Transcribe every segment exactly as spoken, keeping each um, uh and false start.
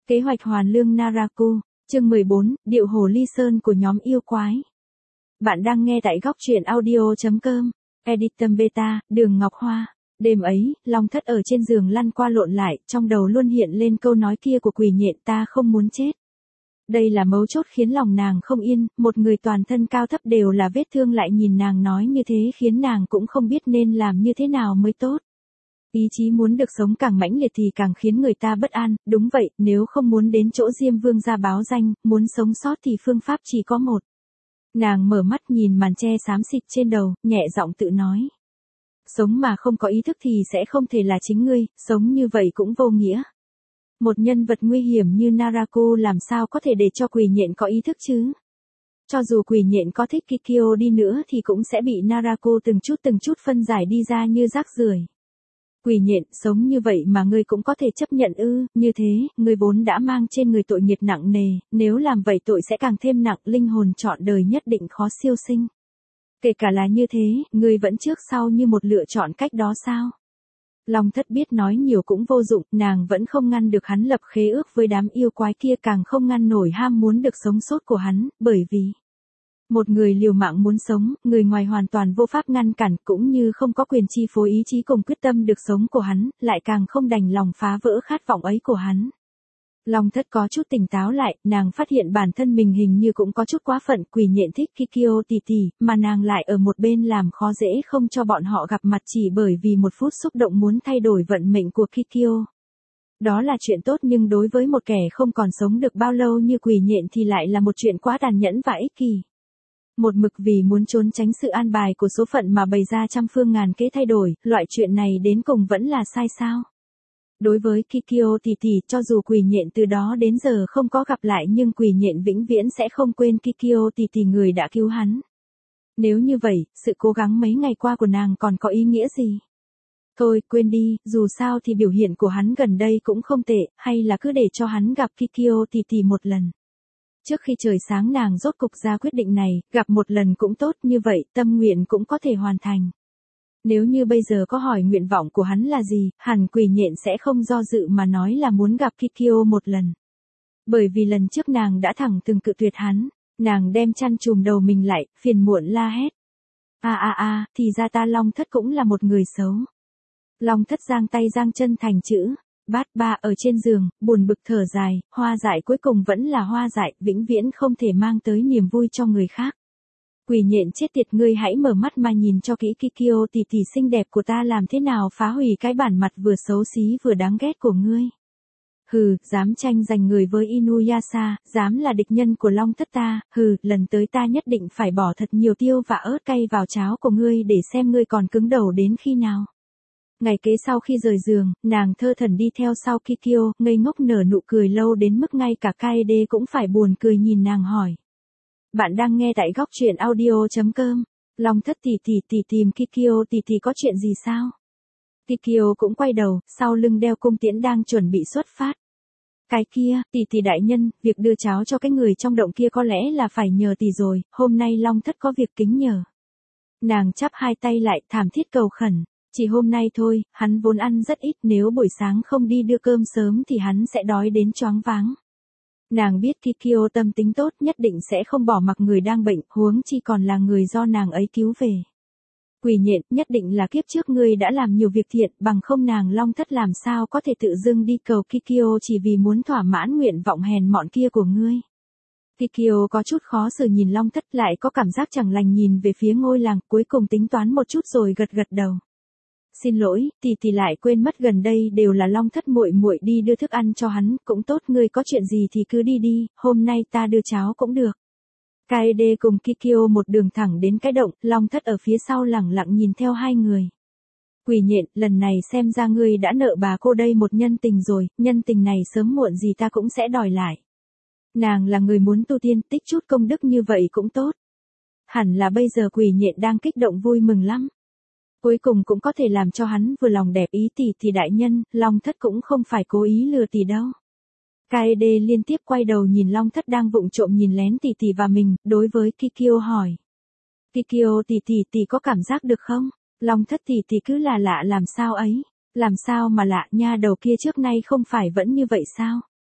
Kế hoạch hoàn lương Naraku, chương mười bốn, điệu hồ ly sơn của nhóm yêu quái. Bạn đang nghe tại góc truyện audio chấm com, Editum Beta, Đường Ngọc Hoa. Đêm ấy, Long Thất ở trên giường lăn qua lộn lại, trong đầu luôn hiện lên câu nói kia của Quỷ Nhện, ta không muốn chết. Đây là mấu chốt khiến lòng nàng không yên, một người toàn thân cao thấp đều là vết thương lại nhìn nàng nói như thế khiến nàng cũng không biết nên làm như thế nào mới tốt. Ý chí muốn được sống càng mãnh liệt thì càng khiến người ta bất an, đúng vậy, nếu không muốn đến chỗ Diêm Vương ra báo danh, muốn sống sót thì phương pháp chỉ có một. Nàng mở mắt nhìn màn che xám xịt trên đầu, nhẹ giọng tự nói. Sống mà không có ý thức thì sẽ không thể là chính ngươi, sống như vậy cũng vô nghĩa. Một nhân vật nguy hiểm như Naraku làm sao có thể để cho Quỷ Nhện có ý thức chứ? Cho dù Quỷ Nhện có thích Kikyo đi nữa thì cũng sẽ bị Naraku từng chút từng chút phân giải đi ra như rác rưởi. Quỷ Nhện, sống như vậy mà ngươi cũng có thể chấp nhận ư? Như thế, ngươi vốn đã mang trên người tội nghiệp nặng nề, nếu làm vậy tội sẽ càng thêm nặng, linh hồn trọn đời nhất định khó siêu sinh. Kể cả là như thế, ngươi vẫn trước sau như một lựa chọn cách đó sao? Long Thất biết nói nhiều cũng vô dụng, nàng vẫn không ngăn được hắn lập khế ước với đám yêu quái kia, càng không ngăn nổi ham muốn được sống sót của hắn, bởi vì một người liều mạng muốn sống, người ngoài hoàn toàn vô pháp ngăn cản, cũng như không có quyền chi phối ý chí cùng quyết tâm được sống của hắn, lại càng không đành lòng phá vỡ khát vọng ấy của hắn. Long Thất có chút tỉnh táo lại, nàng phát hiện bản thân mình hình như cũng có chút quá phận. Quỷ Nhện thích Kikyo tỉ tỉ, mà nàng lại ở một bên làm khó dễ không cho bọn họ gặp mặt chỉ bởi vì một phút xúc động muốn thay đổi vận mệnh của Kikyo. Đó là chuyện tốt, nhưng đối với một kẻ không còn sống được bao lâu như Quỷ Nhện thì lại là một chuyện quá tàn nhẫn và ích kỷ. Một mực vì muốn trốn tránh sự an bài của số phận mà bày ra trăm phương ngàn kế thay đổi, loại chuyện này đến cùng vẫn là sai sao? Đối với Kikyo tỉ tỉ, cho dù Quỷ Nhện từ đó đến giờ không có gặp lại nhưng Quỷ Nhện vĩnh viễn sẽ không quên Kikyo tỉ tỉ, người đã cứu hắn. Nếu như vậy, sự cố gắng mấy ngày qua của nàng còn có ý nghĩa gì? Thôi, quên đi, dù sao thì biểu hiện của hắn gần đây cũng không tệ, hay là cứ để cho hắn gặp Kikyo tỉ tỉ một lần. Trước khi trời sáng nàng rốt cục ra quyết định này, gặp một lần cũng tốt, như vậy tâm nguyện cũng có thể hoàn thành. Nếu như bây giờ có hỏi nguyện vọng của hắn là gì, hẳn Quỷ Nhện sẽ không do dự mà nói là muốn gặp Kikyo một lần. Bởi vì lần trước nàng đã thẳng từng cự tuyệt hắn, nàng đem chăn trùm đầu mình lại, phiền muộn la hét. A a a, thì ra ta Long Thất cũng là một người xấu. Long Thất giang tay giang chân thành chữ bát ba ở trên giường, buồn bực thở dài, hoa dại cuối cùng vẫn là hoa dại, vĩnh viễn không thể mang tới niềm vui cho người khác. Quỷ Nhện chết tiệt, ngươi hãy mở mắt mà nhìn cho kỹ Kikyo tỉ tỉ xinh đẹp của ta làm thế nào phá hủy cái bản mặt vừa xấu xí vừa đáng ghét của ngươi. Hừ, dám tranh giành người với Inuyasha, dám là địch nhân của Long Thất ta, hừ, lần tới ta nhất định phải bỏ thật nhiều tiêu và ớt cay vào cháo của ngươi để xem ngươi còn cứng đầu đến khi nào. Ngày kế sau khi rời giường, nàng thơ thẩn đi theo sau Kikyo, ngây ngốc nở nụ cười lâu đến mức ngay cả Kaede cũng phải buồn cười nhìn nàng hỏi. Bạn đang nghe tại góc truyện audio chấm com. Long Thất tỉ tỉ tỉ tìm Kikyo tỉ tỉ có chuyện gì sao? Kikyo cũng quay đầu, sau lưng đeo cung tiễn đang chuẩn bị xuất phát. Cái kia, tỉ tỉ đại nhân, việc đưa cháo cho cái người trong động kia có lẽ là phải nhờ tỉ rồi, hôm nay Long Thất có việc kính nhờ. Nàng chắp hai tay lại, thảm thiết cầu khẩn. Chỉ hôm nay thôi, hắn vốn ăn rất ít, nếu buổi sáng không đi đưa cơm sớm thì hắn sẽ đói đến choáng váng. Nàng biết Kikyo tâm tính tốt, nhất định sẽ không bỏ mặc người đang bệnh, huống chi còn là người do nàng ấy cứu về. Quỷ Nhện, nhất định là kiếp trước ngươi đã làm nhiều việc thiện, bằng không nàng Long Thất làm sao có thể tự dưng đi cầu Kikyo chỉ vì muốn thỏa mãn nguyện vọng hèn mọn kia của ngươi. Kikyo có chút khó xử nhìn Long Thất, lại có cảm giác chẳng lành nhìn về phía ngôi làng, cuối cùng tính toán một chút rồi gật gật đầu. Xin lỗi, tỉ tỉ lại quên mất gần đây đều là Long Thất muội muội đi đưa thức ăn cho hắn, cũng tốt, ngươi có chuyện gì thì cứ đi đi, hôm nay ta đưa cháo cũng được. Kaede cùng Kikyo một đường thẳng đến cái động, Long Thất ở phía sau lẳng lặng nhìn theo hai người. Quỷ Nhện, lần này xem ra ngươi đã nợ bà cô đây một nhân tình rồi, nhân tình này sớm muộn gì ta cũng sẽ đòi lại. Nàng là người muốn tu tiên, tích chút công đức như vậy cũng tốt. Hẳn là bây giờ Quỷ Nhện đang kích động vui mừng lắm. Cuối cùng cũng có thể làm cho hắn vừa lòng đẹp ý tỉ tỉ đại nhân, Long Thất cũng không phải cố ý lừa tỉ đâu. Kaede liên tiếp quay đầu nhìn Long Thất đang vụng trộm nhìn lén tỉ tỉ và mình, đối với Kikyo hỏi. Kikyo tỉ tỉ tỉ có cảm giác được không? Long Thất tỉ tỉ cứ là lạ làm sao ấy? Làm sao mà lạ, nha đầu kia trước nay không phải vẫn như vậy sao?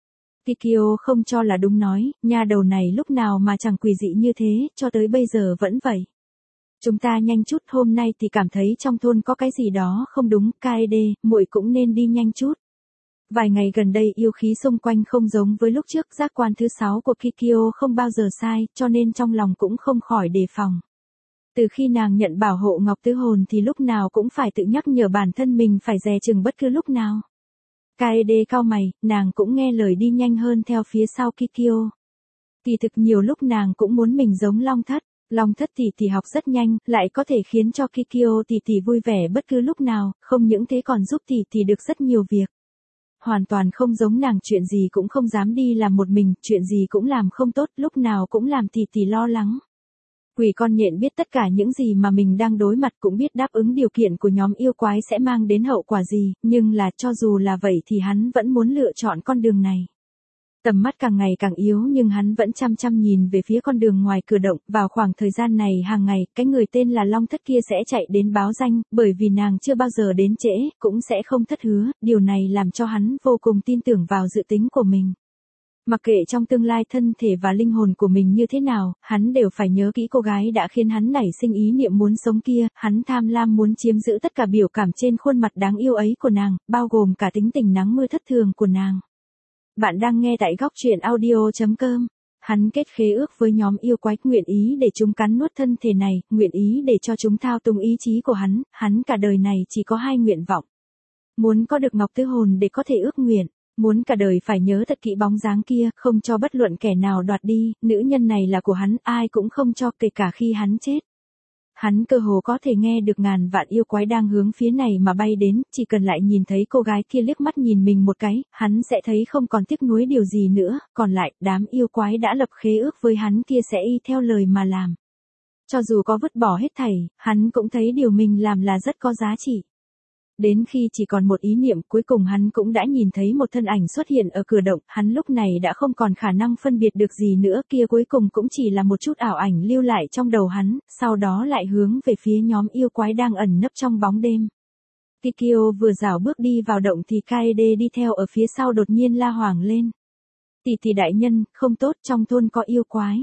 Kikyo không cho là đúng nói, nha đầu này lúc nào mà chẳng quỷ dị như thế, cho tới bây giờ vẫn vậy. Chúng ta nhanh chút, hôm nay thì cảm thấy trong thôn có cái gì đó không đúng, Kaede, muội cũng nên đi nhanh chút. Vài ngày gần đây yêu khí xung quanh không giống với lúc trước, giác quan thứ sáu của Kikyo không bao giờ sai, cho nên trong lòng cũng không khỏi đề phòng. Từ khi nàng nhận bảo hộ Ngọc Tứ Hồn thì lúc nào cũng phải tự nhắc nhở bản thân mình phải dè chừng bất cứ lúc nào. Kaede cau mày, nàng cũng nghe lời đi nhanh hơn theo phía sau Kikyo. Kỳ thực nhiều lúc nàng cũng muốn mình giống Long Thất. Long Thất tỷ tỷ học rất nhanh, lại có thể khiến cho Kikyo tỷ tỷ vui vẻ bất cứ lúc nào, không những thế còn giúp tỷ tỷ được rất nhiều việc. Hoàn toàn không giống nàng, chuyện gì cũng không dám đi làm một mình, chuyện gì cũng làm không tốt, lúc nào cũng làm tỷ tỷ lo lắng. Quỷ con nhện biết tất cả những gì mà mình đang đối mặt, cũng biết đáp ứng điều kiện của nhóm yêu quái sẽ mang đến hậu quả gì, nhưng là cho dù là vậy thì hắn vẫn muốn lựa chọn con đường này. Tầm mắt càng ngày càng yếu nhưng hắn vẫn chăm chăm nhìn về phía con đường ngoài cửa động, vào khoảng thời gian này hàng ngày, cái người tên là Long Thất kia sẽ chạy đến báo danh, bởi vì nàng chưa bao giờ đến trễ, cũng sẽ không thất hứa, điều này làm cho hắn vô cùng tin tưởng vào dự tính của mình. Mặc kệ trong tương lai thân thể và linh hồn của mình như thế nào, hắn đều phải nhớ kỹ cô gái đã khiến hắn nảy sinh ý niệm muốn sống kia, hắn tham lam muốn chiếm giữ tất cả biểu cảm trên khuôn mặt đáng yêu ấy của nàng, bao gồm cả tính tình nắng mưa thất thường của nàng. Bạn đang nghe tại góc truyện audio chấm com. Hắn kết khế ước với nhóm yêu quái, nguyện ý để chúng cắn nuốt thân thể này, nguyện ý để cho chúng thao túng ý chí của hắn, hắn cả đời này chỉ có hai nguyện vọng. Muốn có được Ngọc Tứ Hồn để có thể ước nguyện, muốn cả đời phải nhớ thật kỹ bóng dáng kia, không cho bất luận kẻ nào đoạt đi, nữ nhân này là của hắn, ai cũng không cho, kể cả khi hắn chết. Hắn cơ hồ có thể nghe được ngàn vạn yêu quái đang hướng phía này mà bay đến, chỉ cần lại nhìn thấy cô gái kia liếc mắt nhìn mình một cái, hắn sẽ thấy không còn tiếc nuối điều gì nữa, còn lại, đám yêu quái đã lập khế ước với hắn kia sẽ y theo lời mà làm. Cho dù có vứt bỏ hết thảy, hắn cũng thấy điều mình làm là rất có giá trị. Đến khi chỉ còn một ý niệm, cuối cùng hắn cũng đã nhìn thấy một thân ảnh xuất hiện ở cửa động, hắn lúc này đã không còn khả năng phân biệt được gì nữa, kia cuối cùng cũng chỉ là một chút ảo ảnh lưu lại trong đầu hắn, sau đó lại hướng về phía nhóm yêu quái đang ẩn nấp trong bóng đêm. Kikyo vừa rảo bước đi vào động thì Kaede đi theo ở phía sau đột nhiên la hoảng lên. Tỷ tỷ đại nhân, không tốt, trong thôn có yêu quái.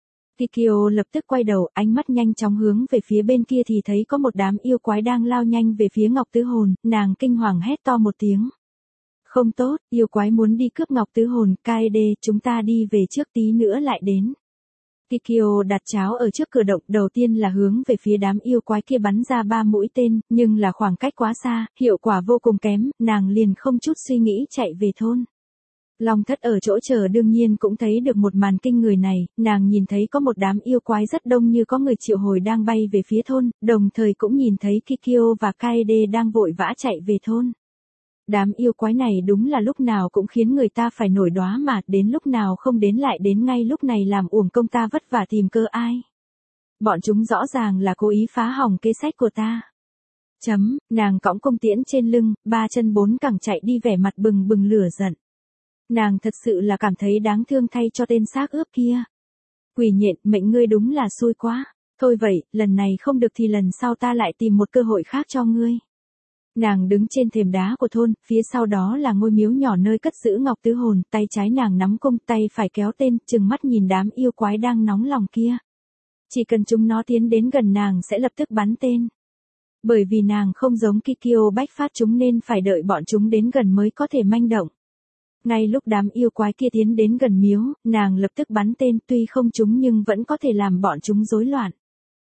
Kikyo lập tức quay đầu, ánh mắt nhanh chóng hướng về phía bên kia thì thấy có một đám yêu quái đang lao nhanh về phía Ngọc Tứ Hồn, nàng kinh hoàng hét to một tiếng. Không tốt, yêu quái muốn đi cướp Ngọc Tứ Hồn, Kaede, chúng ta đi về trước, tí nữa lại đến. Kikyo đặt cháo ở trước cửa động, đầu tiên là hướng về phía đám yêu quái kia bắn ra ba mũi tên, nhưng là khoảng cách quá xa, hiệu quả vô cùng kém, nàng liền không chút suy nghĩ chạy về thôn. Long Thất ở chỗ chờ đương nhiên cũng thấy được một màn kinh người này, nàng nhìn thấy có một đám yêu quái rất đông như có người triệu hồi đang bay về phía thôn, đồng thời cũng nhìn thấy Kikyo và Kaede đang vội vã chạy về thôn. Đám yêu quái này đúng là lúc nào cũng khiến người ta phải nổi đoá mà, đến lúc nào không đến lại đến ngay lúc này làm uổng công ta vất vả tìm cơ ai. Bọn chúng rõ ràng là cố ý phá hỏng kế sách của ta. Chấm, nàng cõng cung tiễn trên lưng, ba chân bốn cẳng chạy đi vẻ mặt bừng bừng lửa giận. Nàng thật sự là cảm thấy đáng thương thay cho tên xác ướp kia. Quỷ nhện, mệnh ngươi đúng là xui quá. Thôi vậy, lần này không được thì lần sau ta lại tìm một cơ hội khác cho ngươi. Nàng đứng trên thềm đá của thôn, phía sau đó là ngôi miếu nhỏ nơi cất giữ Ngọc Tứ Hồn, tay trái nàng nắm cung, tay phải kéo tên, trừng mắt nhìn đám yêu quái đang nóng lòng kia. Chỉ cần chúng nó tiến đến gần nàng sẽ lập tức bắn tên. Bởi vì nàng không giống Kikyo bách phát chúng nên phải đợi bọn chúng đến gần mới có thể manh động. Ngay lúc đám yêu quái kia tiến đến gần miếu, nàng lập tức bắn tên, tuy không trúng nhưng vẫn có thể làm bọn chúng rối loạn.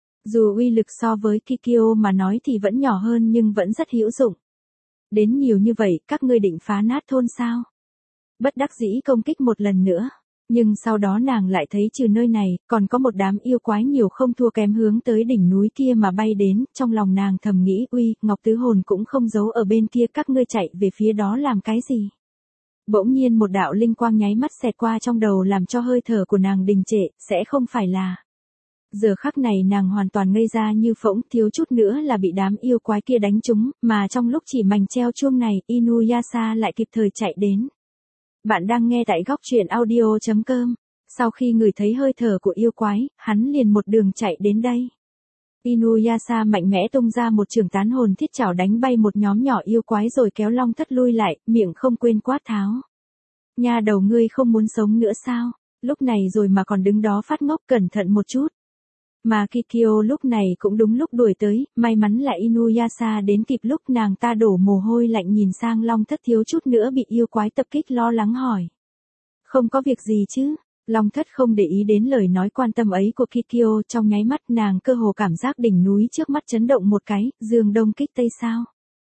Dù uy lực so với Kikyo mà nói thì vẫn nhỏ hơn nhưng vẫn rất hữu dụng. Đến nhiều như vậy, các ngươi định phá nát thôn sao? Bất đắc dĩ công kích một lần nữa. Nhưng sau đó nàng lại thấy trừ nơi này, còn có một đám yêu quái nhiều không thua kém hướng tới đỉnh núi kia mà bay đến, trong lòng nàng thầm nghĩ uy, Ngọc Tứ Hồn cũng không giấu ở bên kia, các ngươi chạy về phía đó làm cái gì? Bỗng nhiên một đạo linh quang nháy mắt xẹt qua trong đầu làm cho hơi thở của nàng đình trệ, sẽ không phải là. Giờ khắc này nàng hoàn toàn ngây ra như phỗng, thiếu chút nữa là bị đám yêu quái kia đánh trúng, mà trong lúc chỉ mảnh treo chuông này, Inuyasha lại kịp thời chạy đến. Bạn đang nghe tại góc truyện audio chấm com. Sau khi ngửi thấy hơi thở của yêu quái, hắn liền một đường chạy đến đây. Inuyasha mạnh mẽ tung ra một trường tán hồn thiết chảo đánh bay một nhóm nhỏ yêu quái rồi kéo Long Thất lui lại, miệng không quên quát tháo. Nha đầu ngươi không muốn sống nữa sao? Lúc này rồi mà còn đứng đó phát ngốc, cẩn thận một chút. Mà Kikyo lúc này cũng đúng lúc đuổi tới, may mắn là Inuyasha đến kịp lúc nàng ta đổ mồ hôi lạnh nhìn sang Long Thất thiếu chút nữa bị yêu quái tập kích, lo lắng hỏi. Không có việc gì chứ? Long Thất không để ý đến lời nói quan tâm ấy của Kikyo, trong nháy mắt nàng cơ hồ cảm giác đỉnh núi trước mắt chấn động một cái, dương đông kích tây sao?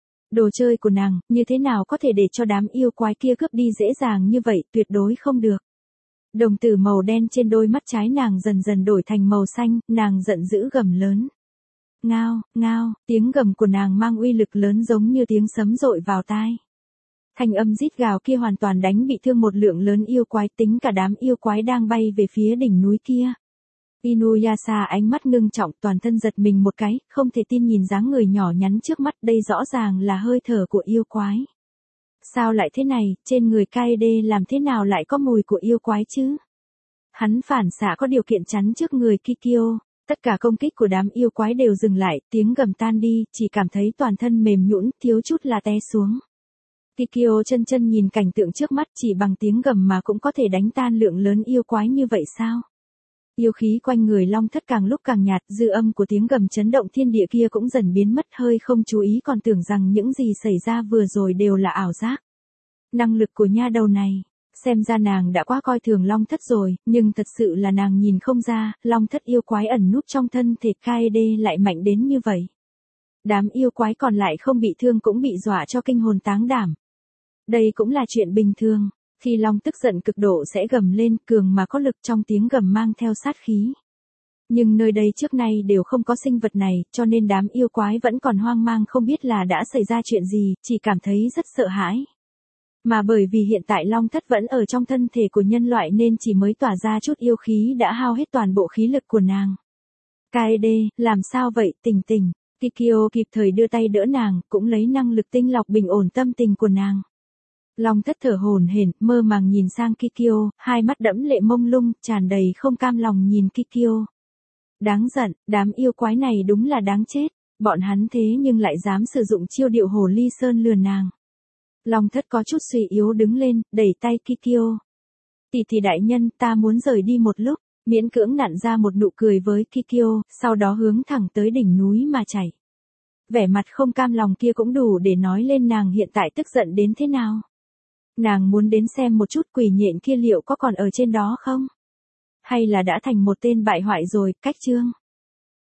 Đồ chơi của nàng, như thế nào có thể để cho đám yêu quái kia cướp đi dễ dàng như vậy, tuyệt đối không được. Đồng tử màu đen trên đôi mắt trái nàng dần dần đổi thành màu xanh, nàng giận dữ gầm lớn. Ngao, ngao, tiếng gầm của nàng mang uy lực lớn giống như tiếng sấm dội vào tai. Thanh âm rít gào kia hoàn toàn đánh bị thương một lượng lớn yêu quái, tính cả đám yêu quái đang bay về phía đỉnh núi kia. Inuyasha ánh mắt ngưng trọng, toàn thân giật mình một cái, không thể tin nhìn dáng người nhỏ nhắn trước mắt, đây rõ ràng là hơi thở của yêu quái. Sao lại thế này, trên người Kaede làm thế nào lại có mùi của yêu quái chứ? Hắn phản xạ có điều kiện chắn trước người Kikyo, tất cả công kích của đám yêu quái đều dừng lại, tiếng gầm tan đi, chỉ cảm thấy toàn thân mềm nhũn, thiếu chút là té xuống. Kikyo chân chân nhìn cảnh tượng trước mắt, chỉ bằng tiếng gầm mà cũng có thể đánh tan lượng lớn yêu quái như vậy sao? Yêu khí quanh người Long Thất càng lúc càng nhạt, dư âm của tiếng gầm chấn động thiên địa kia cũng dần biến mất, hơi không chú ý còn tưởng rằng những gì xảy ra vừa rồi đều là ảo giác. Năng lực của nha đầu này, xem ra nàng đã quá coi thường Long Thất rồi, nhưng thật sự là nàng nhìn không ra, Long Thất yêu quái ẩn núp trong thân thể Kaede lại mạnh đến như vậy. Đám yêu quái còn lại không bị thương cũng bị dọa cho kinh hồn táng đảm. Đây cũng là chuyện bình thường. Khi Long tức giận cực độ sẽ gầm lên, cường mà có lực, trong tiếng gầm mang theo sát khí. Nhưng nơi đây trước nay đều không có sinh vật này, cho nên đám yêu quái vẫn còn hoang mang không biết là đã xảy ra chuyện gì, chỉ cảm thấy rất sợ hãi. Mà bởi vì hiện tại Long Thất vẫn ở trong thân thể của nhân loại nên chỉ mới tỏa ra chút yêu khí đã hao hết toàn bộ khí lực của nàng. Kaede, làm sao vậy, tỉnh tỉnh. Kikyo kịp thời đưa tay đỡ nàng, cũng lấy năng lực tinh lọc bình ổn tâm tình của nàng. Long Thất thở hổn hển, mơ màng nhìn sang Kikyo, hai mắt đẫm lệ mông lung, tràn đầy không cam lòng nhìn Kikyo. Đáng giận, đám yêu quái này đúng là đáng chết, bọn hắn thế nhưng lại dám sử dụng chiêu điệu hồ ly sơn lừa nàng. Long Thất có chút suy yếu đứng lên, đẩy tay Kikyo. Tỷ tỷ đại nhân, ta muốn rời đi một lúc, miễn cưỡng nặn ra một nụ cười với Kikyo, sau đó hướng thẳng tới đỉnh núi mà chạy. Vẻ mặt không cam lòng kia cũng đủ để nói lên nàng hiện tại tức giận đến thế nào. Nàng muốn đến xem một chút quỷ nhện kia liệu có còn ở trên đó không? Hay là đã thành một tên bại hoại rồi, cách chương.